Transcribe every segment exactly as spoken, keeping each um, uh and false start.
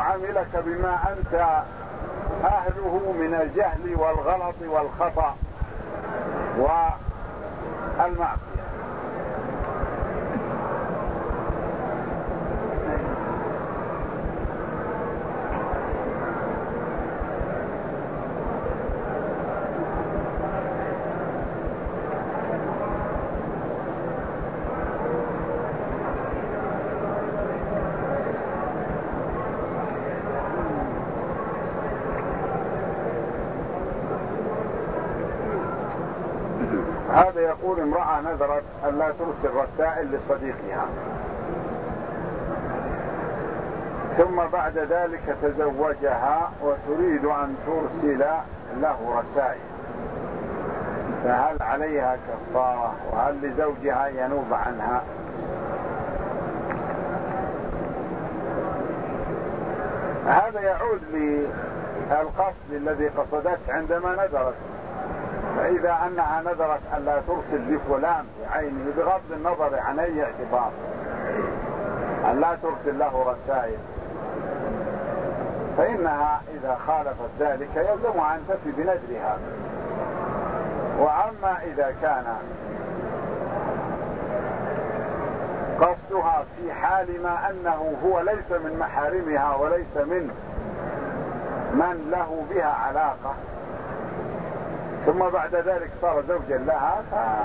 يعاملك بما أنت أهله من الجهل والغلط والخطأ والمعصية. هذا يقول امرأة نذرت أن لا ترسل رسائل لصديقها، ثم بعد ذلك تزوجها وتريد أن ترسل له رسائل، فهل عليها كفارة وهل لزوجها ينوب عنها؟ هذا يعود للقصد الذي قصدته عندما نذرت. فإذا أنها نذرت أن لا ترسل لفلان بعينه بغض النظر عن أي اعتبار، أن لا ترسل له رسائل، فإنها إذا خالفت ذلك يلزمها أن تفي بنذرها. وأما إذا كان قصدها في حال ما أنه هو ليس من محارمها وليس من من له بها علاقة، ثم بعد ذلك صار زوجا لها،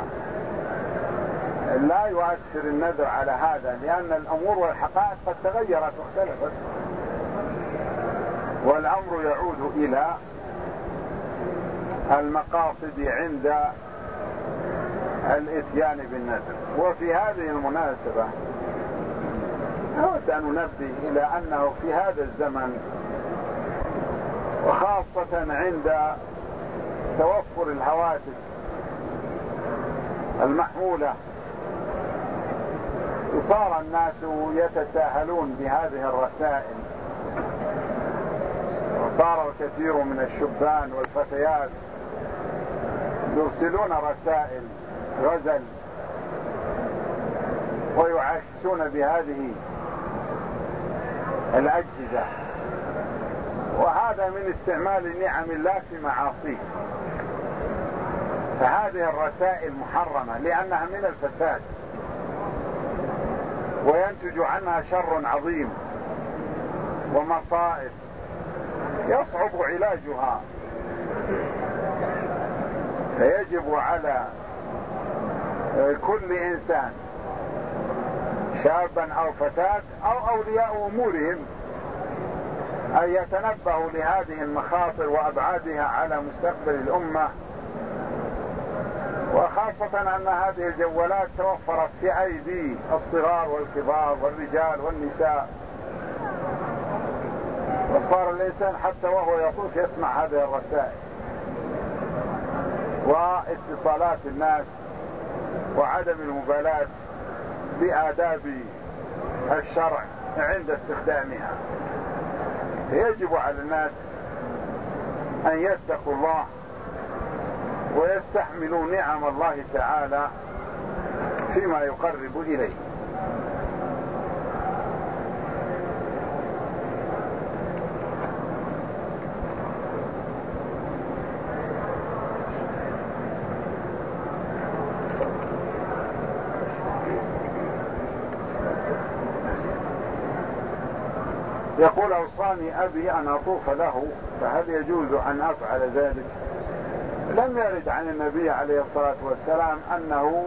فلا يؤثر النذر على هذا، لأن الأمور والحقائق قد تغيرت واختلفت، والأمر يعود إلى المقاصد عند الإتيان بالنذر. وفي هذه المناسبة أود أن ننبه إلى أنه في هذا الزمن، وخاصة عند توفر الهواتف المحمولة، صار الناس يتساهلون بهذه الرسائل، وصار الكثير من الشبان والفتيات يرسلون رسائل غزل ويعكسون بهذه الأجهزة، وهذا من استعمال نعم الله في معاصيه. فهذه الرسائل محرمة لأنها من الفساد، وينتج عنها شر عظيم ومصائب يصعب علاجها. فيجب على كل إنسان شابا أو فتاة أو أولياء أمورهم أن يتنبهوا لهذه المخاطر وأبعادها على مستقبل الأمة، وخاصة أن هذه الجوالات توفرت في أيدي الصغار والكبار والرجال والنساء، وصار الإنسان حتى وهو يطوف يسمع هذه الرسائل واتصالات الناس وعدم المبالاة بآداب الشرع عند استخدامها. يجب على الناس أن يتقوا الله ويستحملوا نعم الله تعالى فيما يقرب إليه. يقول أوصاني أبي أن أطوف له، فهل يجوز أن أفعل ذلك؟ لم يرد عن النبي عليه الصلاة والسلام أنه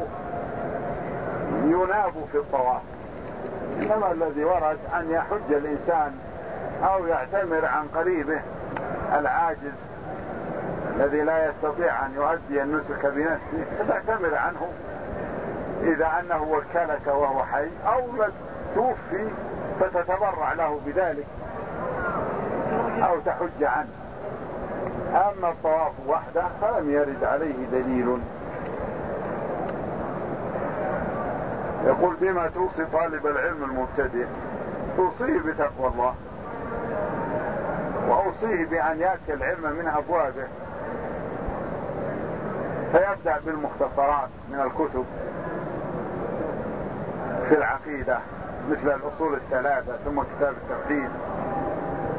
يناب في الطواف، إنما الذي ورد أن يحج الإنسان أو يعتمر عن قريبه العاجز الذي لا يستطيع أن يؤدي النسك بنفسه، فتعتمر عنه إذا أنه وكلك وهو حي، أو توفي فتتبرع له بذلك أو تحج عنه. أما الطواف وحده فلم يرد عليه دليل. يقول بما توصي طالب العلم المبتدئ؟ توصيه بتقوى الله، وأوصيه بأن يأتي العلم من أبوابه، فيبدأ بالمختصرات من الكتب في العقيدة مثل الأصول الثلاثة، ثم كتاب التوحيد،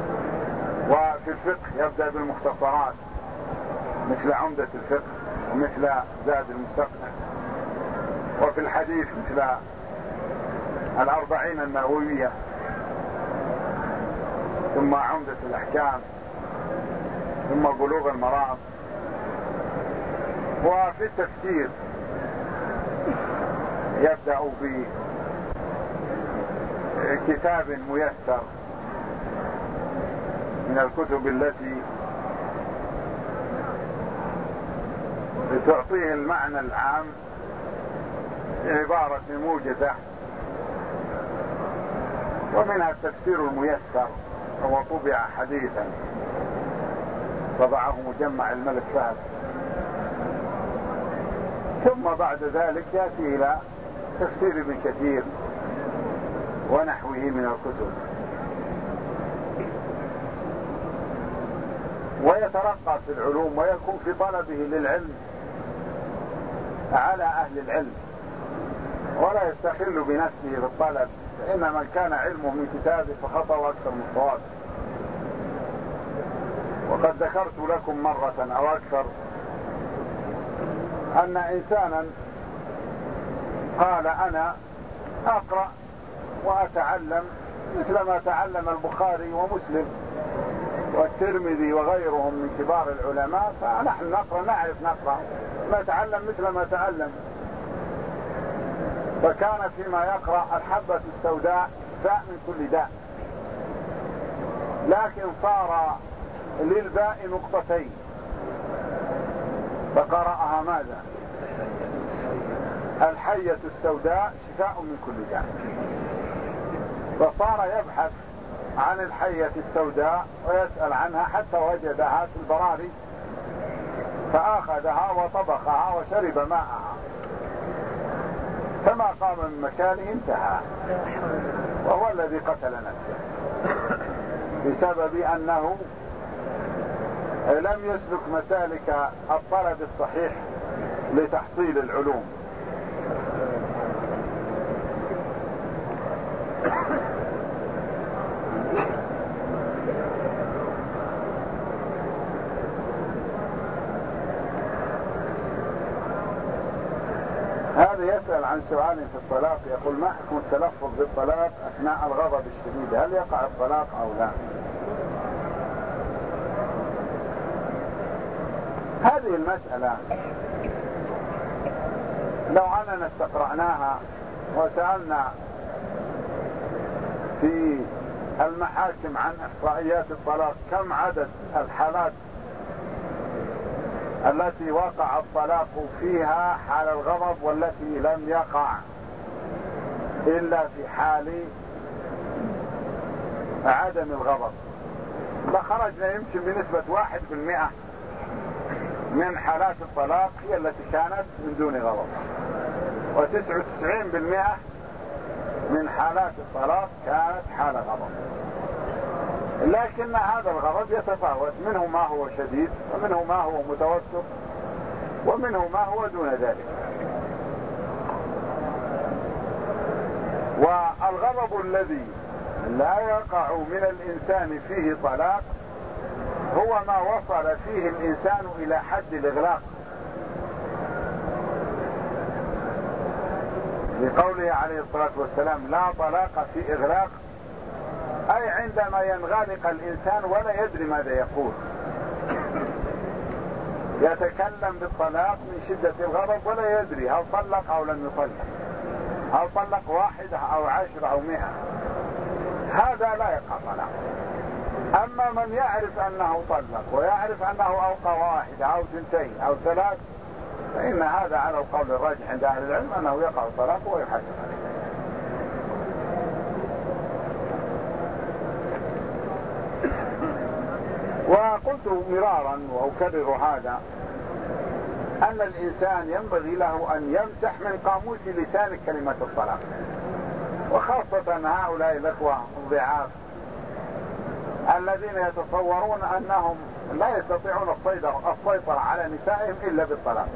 وفي الفقه يبدأ بالمختصرات مثل عمدة الفقه ومثل زاد المستقنع، وفي الحديث مثل الأربعين النووية، ثم عمدة الأحكام، ثم بلوغ المرام. وفي التفسير يبدأ بكتاب ميسر من الكتب التي لتعطيه المعنى العام بعبارة موجزة، ومنها التفسير الميسر هو طبع حديثا طبعه مجمع الملك فهد. ثم بعد ذلك يأتي إلى تفسير ابن كثير ونحوه من الكتب، ويترقى في العلوم ويكون في طلبه للعلم على أهل العلم، ولا يستخل بنفسه بالطلب، فإن من كان علمه من كتابه فخطأ أكثر من صواب. وقد ذكرت لكم مرة أو أكثر أن إنسانا قال أنا أقرأ وأتعلم مثل ما تعلم البخاري ومسلم والترمذي وغيرهم من كبار العلماء، فنحن نقرأ نعرف نقرأ نتعلم مثل ما تعلم. فكان فيما يقرأ الحبة السوداء داء من كل داء، لكن صار للباء نقطتين فقرأها ماذا؟ الحية السوداء شفاء من كل داء. فصار يبحث عن الحية السوداء ويسأل عنها حتى وجدها في البراري، فأخذها وطبخها وشرب ماءها، فما قام من مكانه انتهى، وهو الذي قتل نفسه بسبب أنه لم يسلك مسالك الطلب الصحيح لتحصيل العلوم. هذا يسأل عن سؤال في الطلاق، يقول ما حكم التلفظ بالطلاق أثناء الغضب الشديد؟ هل يقع الطلاق أو لا؟ هذه المسألة لو أننا استقرأناها وسألنا في المحاكم عن إحصائيات الطلاق كم عدد الحالات التي وقع الطلاق فيها حال الغضب والتي لم يقع إلا في حال عدم الغضب، لخرجنا يمكن بنسبة واحد بالمئة من حالات الطلاق هي التي كانت من دون غضب، وتسعة وتسعين بالمئة من حالات الطلاق كانت حال غضب. لكن هذا الغضب يتفاوت، منه ما هو شديد ومنه ما هو متوسط ومنه ما هو دون ذلك. والغضب الذي لا يقع من الإنسان فيه طلاق هو ما وصل فيه الإنسان إلى حد الإغلاق، لقوله عليه الصلاة والسلام لا طلاق في إغلاق، أي عندما ينغلق الإنسان ولا يدري ماذا يقول، يتكلم بالطلاق من شدة الغضب ولا يدري هل طلق أو لم يطلق، هل طلق واحدة أو عشرة أو مئة، هذا لا يقع طلاق. أما من يعرف أنه طلق ويعرف أنه أوقع واحدة أو ثنتين أو ثلاث، فإن هذا على القول الراجح عند أهل العلم أنه يقع الطلاق ويحاسب عليه. وقلت مرارا وأكرر هذا أن الإنسان ينبغي له أن يمسح من قاموس لسان كلمة الطلاق، وخاصة هؤلاء الأخوة الضعاف الذين يتصورون أنهم لا يستطيعون السيطرة على نسائهم إلا بالطلاق،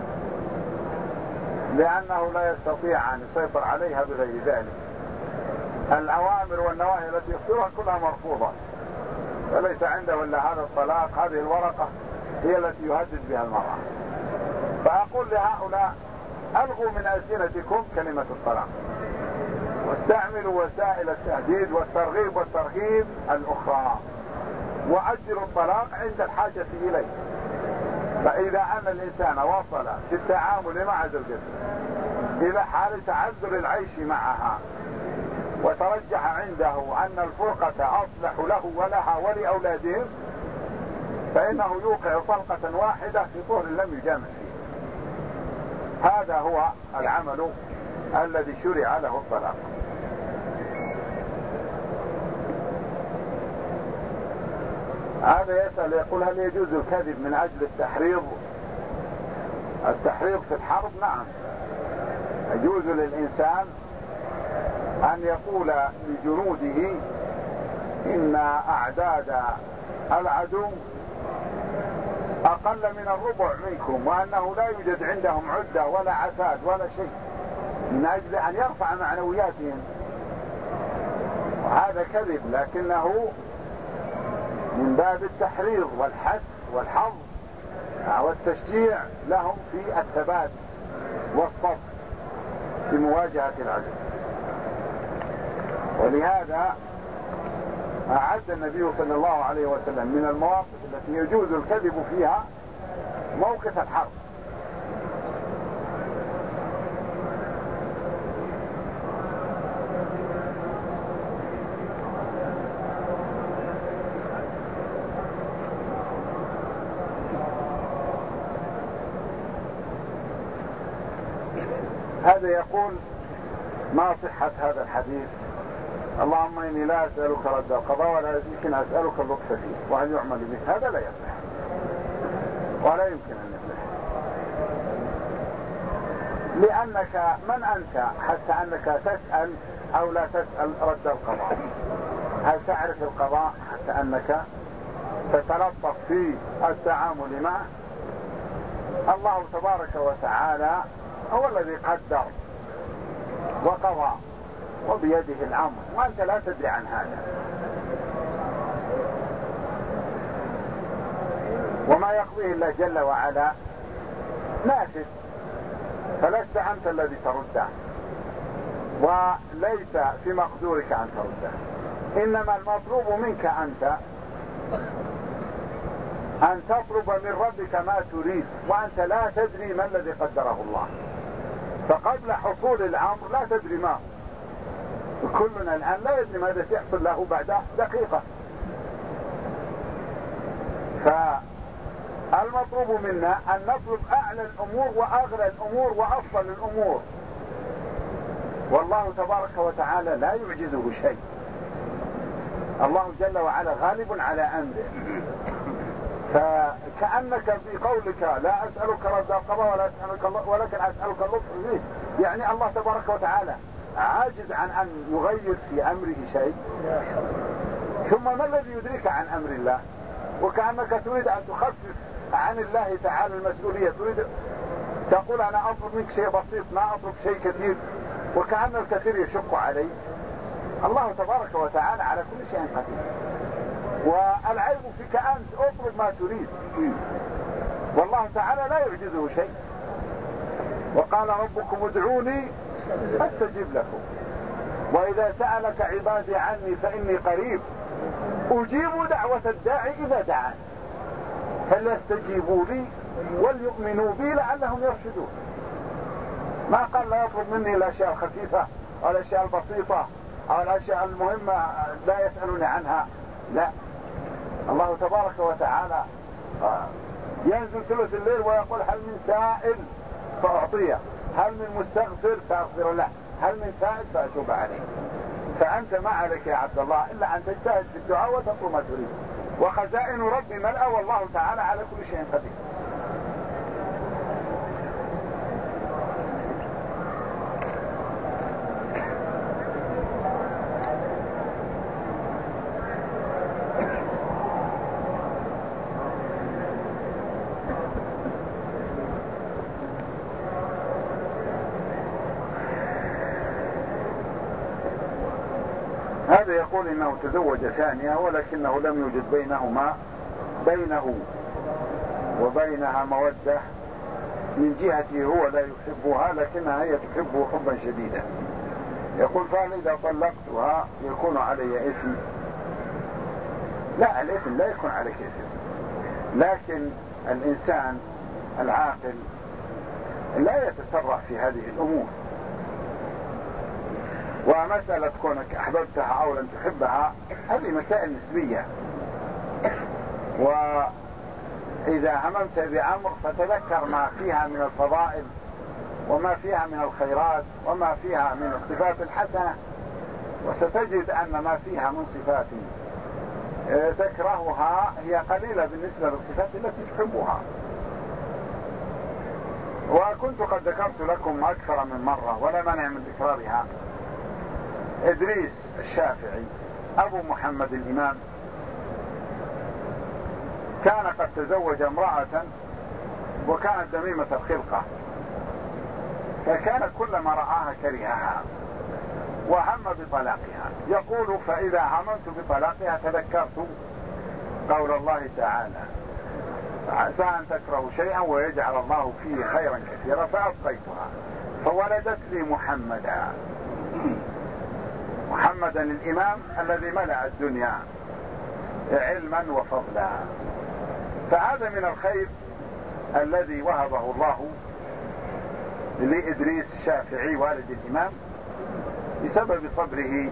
لأنه لا يستطيع أن يسيطر عليها بغير ذلك. الأوامر والنواهي التي يصدرها كلها مرفوضة، فليس عنده إلا هذا الطلاق، هذه الورقة هي التي يهدد بها المرأة. فأقول لهؤلاء ألغوا من ألسنتكم كلمة الطلاق، واستعملوا وسائل التهديد والترغيب والترهيب الأخرى، وأجلوا الطلاق عند الحاجة إليه. فإذا أن الإنسان وصل في التعامل مع زوجته إلى حال تعذر العيش معها، وترجح عنده أن الفرقة أصلح له ولها ولأولادهم، فإنه يوقع طلقة واحدة في طهر لم يجامع فيه. هذا هو العمل الذي شرع له الطلاق. هذا يسأل يقول: هل يجوز الكذب من أجل التحريض التحريض في الحرب؟ نعم، يجوز للإنسان أن يقول لجنوده إن أعداد العدو أقل من الربع منكم، وأنه لا يوجد عندهم عدة ولا عتاد ولا شيء، من أجل أن يرفع معنوياتهم. وهذا كذب، لكنه من باب التحريض والحث والحظ والتشجيع لهم في الثبات والصبر في مواجهة العدو. ولهذا أعد النبي صلى الله عليه وسلم من المواقف التي يجوز الكذب فيها موقف الحرب. هذا يقول: ما صحة هذا الحديث؟ اللهم إني لا أسألك رد القضاء ولكن أسألك اللطف فيه، وهل يعمل به؟ هذا لا يصح ولا يمكن أن يصح، لأنك من أنت حتى أنك تسأل أو لا تسأل رد القضاء؟ هل تعرف القضاء حتى أنك تتلطف في التعامل معه؟ الله تبارك وتعالى هو الذي قدر وقضى وبيده الأمر، وأنت لا تدري عن هذا. وما يقضيه الله جل وعلا نافذ، فلست أنت الذي ترده، وليس في مقدورك أن ترده. إنما المطلوب منك أنت أن تطلب من ربك ما تريد، وأنت لا تدري ما الذي قدره الله. فقبل حصول الأمر لا تدري ما هو. كلنا الآن لا يدري ماذا سيحصل له بعد دقيقة. فالمطلوب منا أن نطلب أعلى الأمور وأغلى الأمور وأفضل الأمور، والله تبارك وتعالى لا يعجزه شيء. الله جل وعلا غالب على أمره. فكأنك في قولك لا أسألك رد القضاء ولا أسألك ولكن أسألك اللطف فيه، يعني الله تبارك وتعالى عاجز عن أن يغير في أمره شيء؟ ثم ما الذي يدرك عن أمر الله؟ وكأنك تريد أن تخفف عن الله تعالى المسؤولية، تريد تقول أنا أطلب منك شيء بسيط ما أطلب شيء كثير، وكأن الكثير يشق علي. الله تبارك وتعالى على كل شيء قدير، والعيب فيك أنت، اطلب ما تريد، والله تعالى لا يعجزه شيء. وقال ربكم ادعوني أستجب لكم، وإذا سألك عبادي عني فإني قريب أجيب دعوة الداعي إذا دعان فليستجيبوا لي وليؤمنوا بي لعلهم يرشدون. ما قال لا يطلب مني الأشياء الخفيفة أو الأشياء البسيطة أو الأشياء المهمة لا يسألوني عنها، لا. الله تبارك وتعالى ينزل ثلث الليل ويقول هل من سائل فأعطيه، هل من مستغفر فأغفر له، هل من تائب فأتوب عليه. فأنت ما عليك يا عبد الله إلا أن تجتهد في الدعاء وتطلب ما تريد، وخزائن ربي ملأ والله تعالى على كل شيء قدير. هذا يقول إنه تزوج ثانية ولكنه لم يوجد بينهما بينه وبينها مودة من جهته، هو لا يحبها لكنها هي تحبه حبا شديدا. يقول فهل إذا طلقتها يكون علي إثم؟ لا، الإثم لا يكون عليك إثم، لكن الإنسان العاقل لا يتسرع في هذه الأمور. ومسألة كونك أحببتها أو لم تحبها هذه مسائل نسبية، وإذا هممت بأمر فتذكر ما فيها من الفضائل وما فيها من الخيرات وما فيها من الصفات الحسنة، وستجد أن ما فيها من صفات تكرهها هي قليلة بالنسبة للصفات التي تحبها. وكنت قد ذكرت لكم أكثر من مرة ولا مانع من تكرارها، إدريس الشافعي أبو محمد الإمام كان قد تزوج امرأة وكانت دميمة الخلقة، فكان كلما رآها كرهها وهم بطلاقها. يقول فإذا هممت بطلاقها تذكرت قول الله تعالى عسى أن تكرهوا شيئا ويجعل الله فيه خيرا كثيرا فأبقيتها فولدت لي محمدا محمدا الإمام الذي ملأ الدنيا علما وفضلا. فهذا من الخير الذي وهبه الله لإدريس الشافعي والد الإمام بسبب صبره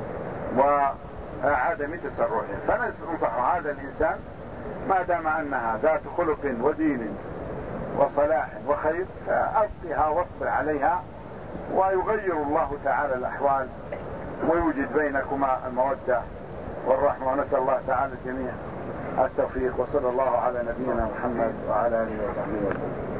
وعدم تسرعه. فننصح هذا الإنسان ما دام أنها ذات خلق ودين وصلاح وخير فأبقها واصبر عليها ويغير الله تعالى الأحوال ويوجد بينكما المودة والرحمة. ونسأل الله تعالى الجميع التوفيق، وصلى الله على نبينا محمد وعلى آله وصحبه وسلم.